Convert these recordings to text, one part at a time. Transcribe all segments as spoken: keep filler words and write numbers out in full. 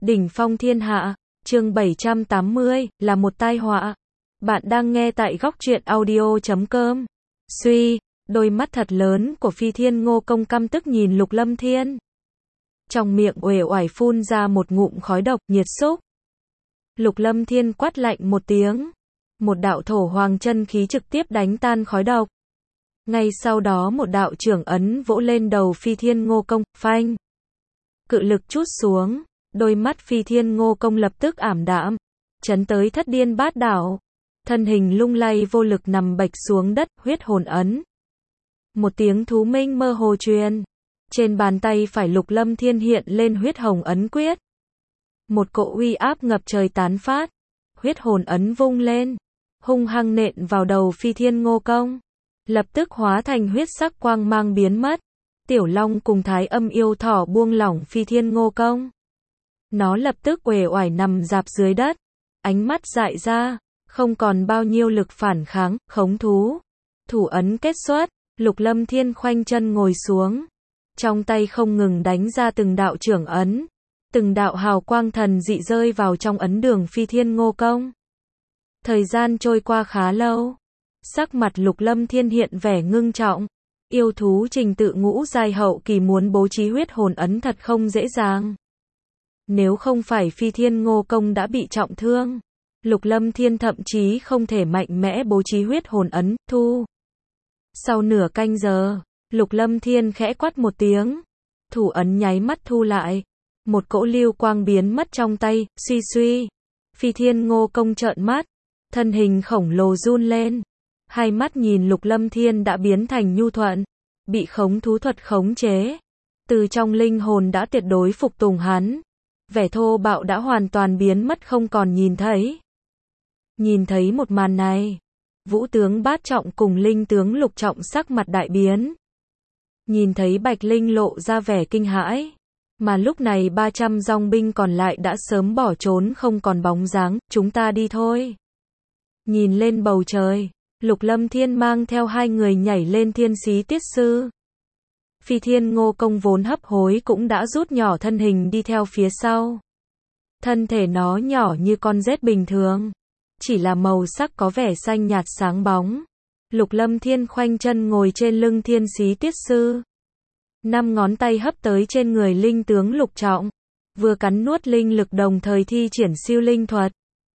Đỉnh phong thiên hạ, chương bảy trăm tám mươi, là một tai họa. Bạn đang nghe tại góc truyện audio chấm com. Suy, đôi mắt thật lớn của Phi Thiên Ngô Công căm tức nhìn Lục Lâm Thiên. Trong miệng uể oải phun ra một ngụm khói độc, nhiệt xúc. Lục Lâm Thiên quát lạnh một tiếng. Một đạo thổ hoàng chân khí trực tiếp đánh tan khói độc. Ngay sau đó một đạo trưởng ấn vỗ lên đầu Phi Thiên Ngô Công, phanh. Cự lực trút xuống, đôi mắt Phi Thiên Ngô Công lập tức ảm đạm, chấn tới thất điên bát đảo. Thân hình lung lay vô lực nằm bạch xuống đất, huyết hồn ấn. Một tiếng thú minh mơ hồ truyền. Trên bàn tay phải Lục Lâm Thiên hiện lên huyết hồng ấn quyết. Một cỗ uy áp ngập trời tán phát. Huyết hồn ấn vung lên, hung hăng nện vào đầu Phi Thiên Ngô Công. Lập tức hóa thành huyết sắc quang mang biến mất. Tiểu Long cùng Thái Âm yêu thỏ buông lỏng Phi Thiên Ngô Công. Nó lập tức uể oải nằm rạp dưới đất, ánh mắt dại ra, không còn bao nhiêu lực phản kháng, khống thú. Thủ ấn kết xuất, Lục Lâm Thiên khoanh chân ngồi xuống. Trong tay không ngừng đánh ra từng đạo trưởng ấn. Từng đạo hào quang thần dị rơi vào trong ấn đường Phi Thiên Ngô Công. Thời gian trôi qua khá lâu. Sắc mặt Lục Lâm Thiên hiện vẻ ngưng trọng. Yêu thú trình tự ngũ giai hậu kỳ muốn bố trí huyết hồn ấn thật không dễ dàng. Nếu không phải Phi Thiên Ngô Công đã bị trọng thương, Lục Lâm Thiên thậm chí không thể mạnh mẽ bố trí huyết hồn ấn, thu. Sau nửa canh giờ, Lục Lâm Thiên khẽ quát một tiếng. Thủ ấn nháy mắt thu lại. Một cỗ lưu quang biến mất trong tay, suy suy. Phi Thiên Ngô Công trợn mắt. Thân hình khổng lồ run lên. Hai mắt nhìn Lục Lâm Thiên đã biến thành nhu thuận. Bị khống thú thuật khống chế. Từ trong linh hồn đã tuyệt đối phục tùng hắn. Vẻ thô bạo đã hoàn toàn biến mất không còn nhìn thấy. Nhìn thấy một màn này, Vũ tướng Bát Trọng cùng Linh tướng Lục Trọng sắc mặt đại biến. Nhìn thấy Bạch Linh lộ ra vẻ kinh hãi. Mà lúc này ba trăm dòng binh còn lại đã sớm bỏ trốn không còn bóng dáng, chúng ta đi thôi. Nhìn lên bầu trời, Lục Lâm Thiên mang theo hai người nhảy lên Thiên Xí Tiết Sư. Phi Thiên Ngô Công vốn hấp hối cũng đã rút nhỏ thân hình đi theo phía sau. Thân thể nó nhỏ như con rết bình thường, chỉ là màu sắc có vẻ xanh nhạt sáng bóng. Lục Lâm Thiên khoanh chân ngồi trên lưng Thiên Xí Tiết Sư. Năm ngón tay hấp tới trên người Linh tướng Lục Trọng, vừa cắn nuốt linh lực đồng thời thi triển siêu linh thuật.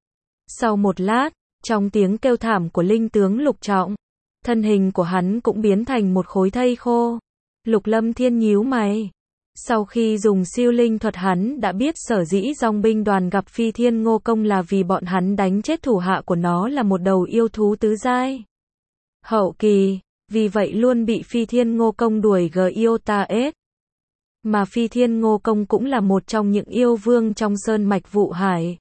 Sau một lát, trong tiếng kêu thảm của Linh tướng Lục Trọng, thân hình của hắn cũng biến thành một khối thây khô. Lục Lâm Thiên nhíu mày. Sau khi dùng siêu linh thuật hắn đã biết sở dĩ dòng binh đoàn gặp Phi Thiên Ngô Công là vì bọn hắn đánh chết thủ hạ của nó là một đầu yêu thú tứ giai hậu kỳ, vì vậy luôn bị Phi Thiên Ngô Công đuổi giết. Mà Phi Thiên Ngô Công cũng là một trong những yêu vương trong sơn mạch Vụ Hải.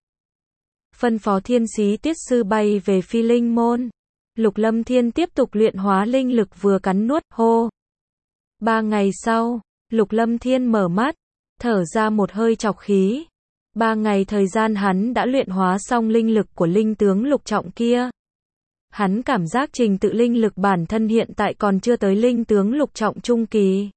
Phân phó Thiên Xí Tiết Sư bay về Phi Linh Môn. Lục Lâm Thiên tiếp tục luyện hóa linh lực vừa cắn nuốt, hô. Ba ngày sau, Lục Lâm Thiên mở mắt, thở ra một hơi trọc khí. Ba ngày thời gian hắn đã luyện hóa xong linh lực của Linh tướng Lục Trọng kia. Hắn cảm giác trình tự linh lực bản thân hiện tại còn chưa tới Linh tướng Lục Trọng trung kỳ.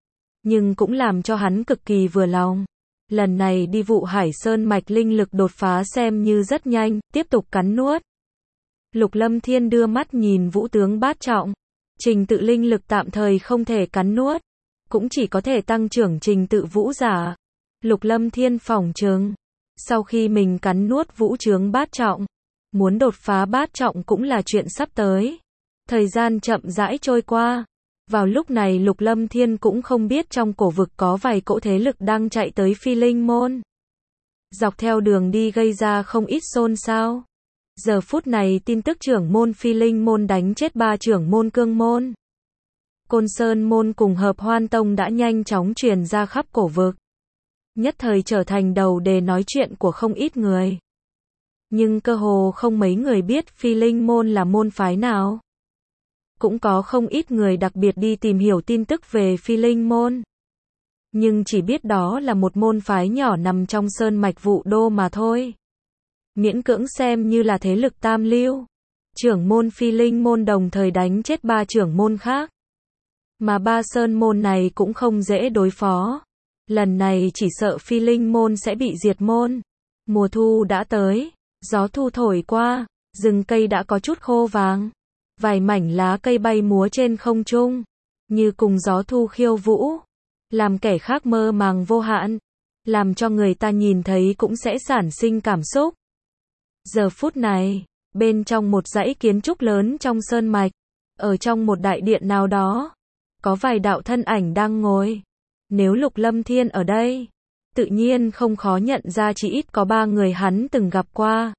Nhưng cũng làm cho hắn cực kỳ vừa lòng. Lần này đi Vụ Hải Sơn mạch linh lực đột phá xem như rất nhanh, tiếp tục cắn nuốt. Lục Lâm Thiên đưa mắt nhìn Vũ tướng Bát Trọng. Trình tự linh lực tạm thời không thể cắn nuốt, cũng chỉ có thể tăng trưởng trình tự vũ giả. Lục Lâm Thiên phỏng chừng, sau khi mình cắn nuốt Vũ tướng Bát Trọng, muốn đột phá Bát Trọng cũng là chuyện sắp tới. Thời gian chậm rãi trôi qua. Vào lúc này Lục Lâm Thiên cũng không biết trong cổ vực có vài cỗ thế lực đang chạy tới Phi Linh Môn. Dọc theo đường đi gây ra không ít xôn xao. Giờ phút này tin tức trưởng môn Phi Linh Môn đánh chết ba trưởng môn Cương Môn, Côn Sơn Môn cùng Hợp Hoan Tông đã nhanh chóng truyền ra khắp cổ vực. Nhất thời trở thành đầu đề nói chuyện của không ít người. Nhưng cơ hồ không mấy người biết Phi Linh Môn là môn phái nào. Cũng có không ít người đặc biệt đi tìm hiểu tin tức về Phi Linh Môn. Nhưng chỉ biết đó là một môn phái nhỏ nằm trong sơn mạch Vụ Đô mà thôi. Miễn cưỡng xem như là thế lực tam lưu. Trưởng môn Phi Linh Môn đồng thời đánh chết ba trưởng môn khác. Mà ba sơn môn này cũng không dễ đối phó. Lần này chỉ sợ Phi Linh môn sẽ bị diệt môn. Mùa thu đã tới, gió thu thổi qua, rừng cây đã có chút khô vàng. Vài mảnh lá cây bay múa trên không trung, như cùng gió thu khiêu vũ, làm kẻ khác mơ màng vô hạn, làm cho người ta nhìn thấy cũng sẽ sản sinh cảm xúc. Giờ phút này, bên trong một dãy kiến trúc lớn trong sơn mạch, ở trong một đại điện nào đó, có vài đạo thân ảnh đang ngồi. Nếu Lục Lâm Thiên ở đây, tự nhiên không khó nhận ra chỉ ít có ba người hắn từng gặp qua.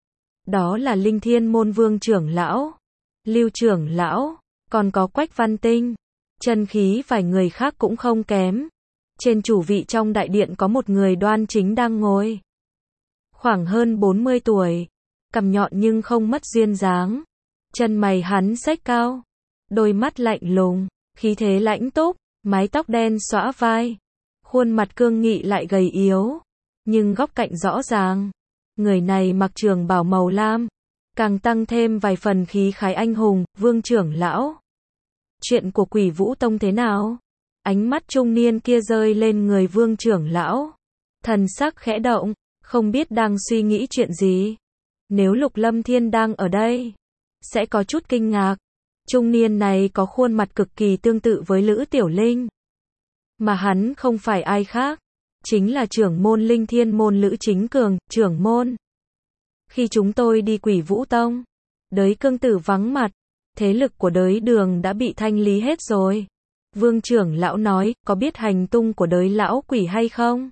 Đó là Linh Thiên môn Vương trưởng lão, Lưu trưởng lão, còn có Quách Văn Tinh. Chân khí vài người khác cũng không kém. Trên chủ vị trong đại điện có một người đoan chính đang ngồi. Khoảng hơn bốn mươi tuổi, cằm nhọn nhưng không mất duyên dáng. Chân mày hắn xếch cao, đôi mắt lạnh lùng, khí thế lãnh túc, mái tóc đen xõa vai. Khuôn mặt cương nghị lại gầy yếu, nhưng góc cạnh rõ ràng. Người này mặc trường bào màu lam, càng tăng thêm vài phần khí khái anh hùng. Vương trưởng lão, chuyện của Quỷ Vũ Tông thế nào? Ánh mắt trung niên kia rơi lên người Vương trưởng lão, thần sắc khẽ động, không biết đang suy nghĩ chuyện gì. Nếu Lục Lâm Thiên đang ở đây, sẽ có chút kinh ngạc. Trung niên này có khuôn mặt cực kỳ tương tự với Lữ Tiểu Linh, mà hắn không phải ai khác, chính là trưởng môn Linh Thiên môn Lữ Chính Cường. Trưởng môn, khi chúng tôi đi Quỷ Vũ Tông, Đới Cương Tử vắng mặt, thế lực của Đới Đường đã bị thanh lý hết rồi. Vương trưởng lão nói, có biết hành tung của Đới lão quỷ hay không?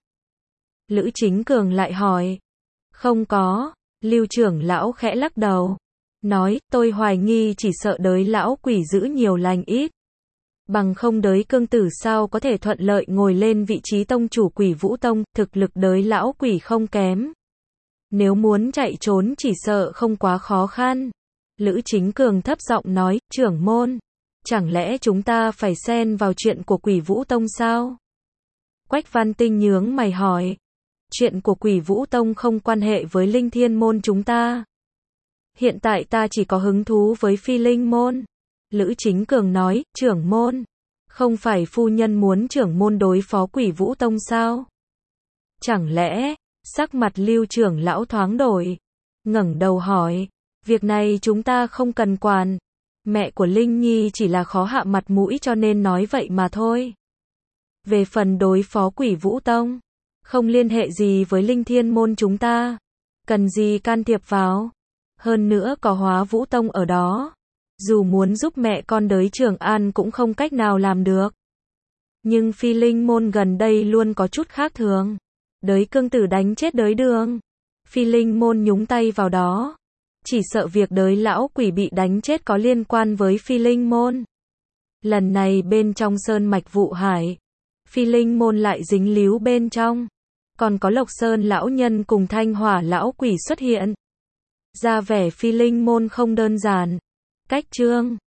Lữ Chính Cường lại hỏi. Không có. Lưu trưởng lão khẽ lắc đầu, nói, tôi hoài nghi chỉ sợ Đới lão quỷ giữ nhiều lành ít. Bằng không Đới Cương Tử sao có thể thuận lợi ngồi lên vị trí tông chủ Quỷ Vũ Tông. Thực lực Đới lão quỷ không kém, nếu muốn chạy trốn chỉ sợ không quá khó khăn. Lữ Chính Cường thấp giọng nói, trưởng môn, chẳng lẽ chúng ta phải xen vào chuyện của Quỷ Vũ Tông sao? Quách Văn Tinh nhướng mày hỏi. Chuyện của Quỷ Vũ Tông không quan hệ với Linh Thiên môn chúng ta. Hiện tại ta chỉ có hứng thú với Phi Linh môn. Lữ Chính Cường nói, trưởng môn, không phải phu nhân muốn trưởng môn đối phó Quỷ Vũ Tông sao? Chẳng lẽ, sắc mặt Lưu trưởng lão thoáng đổi, ngẩng đầu hỏi, việc này chúng ta không cần quản. Mẹ của Linh Nhi chỉ là khó hạ mặt mũi cho nên nói vậy mà thôi. Về phần đối phó Quỷ Vũ Tông, không liên hệ gì với Linh Thiên môn chúng ta, cần gì can thiệp vào. Hơn nữa có Hóa Vũ Tông ở đó, dù muốn giúp mẹ con Đới Trường An cũng không cách nào làm được. Nhưng Phi Linh môn gần đây luôn có chút khác thường. Đới Cương Tử đánh chết Đới Đường, Phi Linh môn nhúng tay vào đó, chỉ sợ việc Đới lão quỷ bị đánh chết có liên quan với Phi Linh môn. Lần này bên trong sơn mạch Vụ Hải, Phi Linh môn lại dính líu bên trong, còn có Lộc Sơn lão nhân cùng Thanh Hỏa lão quỷ xuất hiện. Ra vẻ Phi Linh môn không đơn giản. Cách chương